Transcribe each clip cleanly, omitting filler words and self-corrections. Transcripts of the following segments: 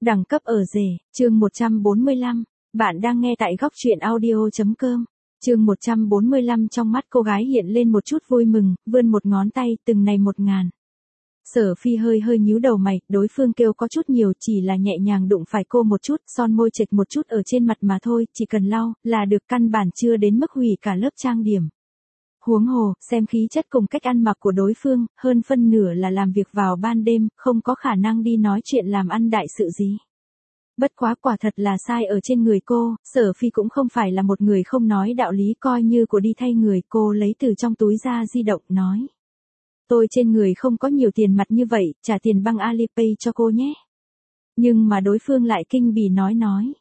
Đẳng cấp ở rể, chương 145. Bạn đang nghe tại góc truyện audio.com. Chương 145 trong mắt cô gái hiện lên một chút vui mừng, vươn một ngón tay, từng này 1.000. Sở Phi hơi nhíu đầu mày, đối phương kêu có chút nhiều chỉ là nhẹ nhàng đụng phải cô một chút, son môi chệch một chút ở trên mặt mà thôi, chỉ cần lau, là được, căn bản chưa đến mức hủy cả lớp trang điểm. Huống hồ, xem khí chất cùng cách ăn mặc của đối phương, hơn phân nửa là làm việc vào ban đêm, không có khả năng đi nói chuyện làm ăn đại sự gì. Bất quá quả thật là sai ở trên người cô, Sở Phi cũng không phải là một người không nói đạo lý, coi như của đi thay người, cô lấy từ trong túi ra di động, nói. Tôi trên người không có nhiều tiền mặt như vậy, trả tiền bằng Alipay cho cô nhé. Nhưng mà đối phương lại kinh bỉ nói.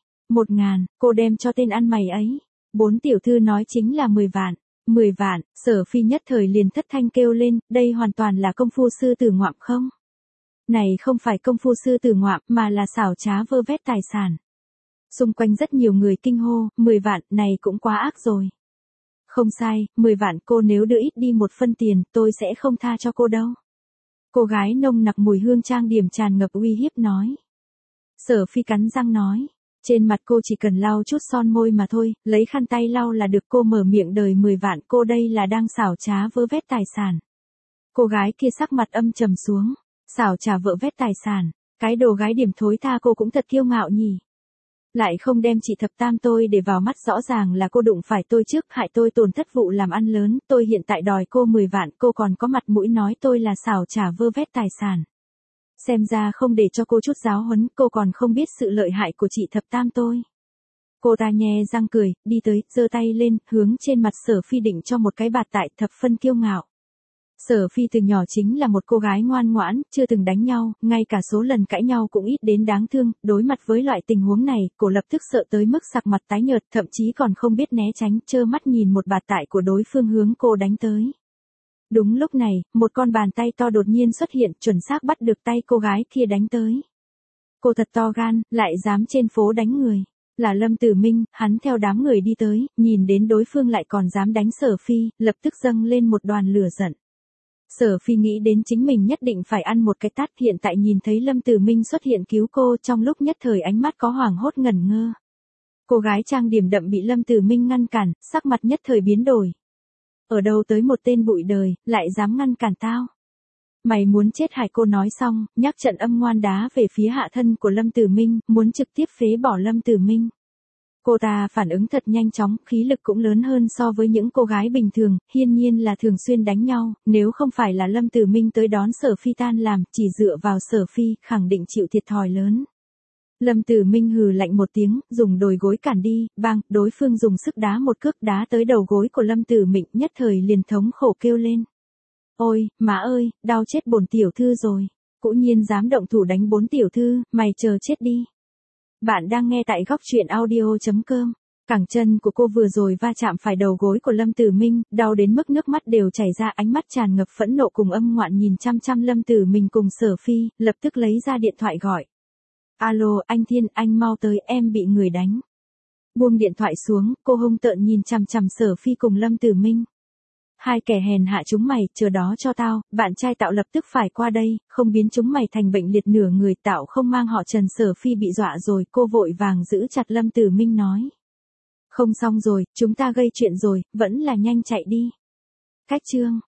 1.000, cô đem cho tên ăn mày ấy. 4 tiểu thư nói chính là 10 vạn. 10 vạn, Sở Phi nhất thời liền thất thanh kêu lên, đây hoàn toàn là công phu sư tử ngoạm không? Này không phải công phu sư tử ngoạm mà là xảo trá vơ vét tài sản. Xung quanh rất nhiều người kinh hô, 10 vạn, này cũng quá ác rồi. Không sai, 10 vạn, cô nếu đưa ít đi một phân tiền, tôi sẽ không tha cho cô đâu. Cô gái nồng nặc mùi hương trang điểm tràn ngập uy hiếp nói. Sở Phi cắn răng nói. Trên mặt cô chỉ cần lau chút son môi mà thôi, lấy khăn tay lau là được, cô mở miệng đời 10 vạn, cô đây là đang xảo trá vơ vét tài sản. Cô gái kia sắc mặt âm trầm xuống. Xảo trá vơ vét tài sản, cái đồ gái điểm thối tha, cô cũng thật kiêu ngạo nhỉ. Lại không đem chị thập tam tôi để vào mắt, rõ ràng là cô đụng phải tôi trước, hại tôi tổn thất vụ làm ăn lớn, tôi hiện tại đòi cô 10 vạn, cô còn có mặt mũi nói tôi là xảo trá vơ vét tài sản. Xem ra không để cho cô chút giáo huấn, cô còn không biết sự lợi hại của chị thập tam tôi. Cô ta nhe răng cười, đi tới, giơ tay lên, hướng trên mặt Sở Phi định cho một cái bạt tại, thập phân kiêu ngạo. Sở Phi từ nhỏ chính là một cô gái ngoan ngoãn, chưa từng đánh nhau, ngay cả số lần cãi nhau cũng ít đến đáng thương, đối mặt với loại tình huống này, cô lập tức sợ tới mức sắc mặt tái nhợt, thậm chí còn không biết né tránh, trơ mắt nhìn một bạt tại của đối phương hướng cô đánh tới. Đúng lúc này, một con bàn tay to đột nhiên xuất hiện, chuẩn xác bắt được tay cô gái kia đánh tới. Cô thật to gan, lại dám trên phố đánh người. Là Lâm Tử Minh, hắn theo đám người đi tới, nhìn đến đối phương lại còn dám đánh Sở Phi, lập tức dâng lên một đoàn lửa giận. Sở Phi nghĩ đến chính mình nhất định phải ăn một cái tát, hiện tại nhìn thấy Lâm Tử Minh xuất hiện cứu cô, trong lúc nhất thời ánh mắt có hoảng hốt ngẩn ngơ. Cô gái trang điểm đậm bị Lâm Tử Minh ngăn cản, sắc mặt nhất thời biến đổi. Ở đâu tới một tên bụi đời, lại dám ngăn cản tao? Mày muốn chết hại, cô nói xong, nhắc trận âm ngoan đá về phía hạ thân của Lâm Tử Minh, muốn trực tiếp phế bỏ Lâm Tử Minh. Cô ta phản ứng thật nhanh chóng, khí lực cũng lớn hơn so với những cô gái bình thường, hiển nhiên là thường xuyên đánh nhau, nếu không phải là Lâm Tử Minh tới đón Sở Phi tan làm, chỉ dựa vào Sở Phi, khẳng định chịu thiệt thòi lớn. Lâm Tử Minh hừ lạnh một tiếng, dùng đồi gối cản đi, bang, đối phương dùng sức đá một cước đá tới đầu gối của Lâm Tử Minh, nhất thời liền thống khổ kêu lên. Ôi, má ơi, đau chết bổn tiểu thư rồi, cũ nhiên dám động thủ đánh 4 tiểu thư, mày chờ chết đi. Bạn đang nghe tại góc truyện audio.com. Cẳng chân của cô vừa rồi va chạm phải đầu gối của Lâm Tử Minh, đau đến mức nước mắt đều chảy ra, ánh mắt tràn ngập phẫn nộ cùng âm ngoạn nhìn chăm chăm Lâm Tử Minh cùng Sở Phi, lập tức lấy ra điện thoại gọi. Alo, anh Thiên, anh mau tới, em bị người đánh. Buông điện thoại xuống, cô hung tợn nhìn chằm chằm Sở Phi cùng Lâm Tử Minh. Hai kẻ hèn hạ chúng mày, chờ đó cho tao, bạn trai tạo lập tức phải qua đây, không biến chúng mày thành bệnh liệt nửa người, tạo không mang họ Trần. Sở Phi bị dọa rồi, cô vội vàng giữ chặt Lâm Tử Minh nói. Không xong rồi, chúng ta gây chuyện rồi, vẫn là nhanh chạy đi. Cách chương.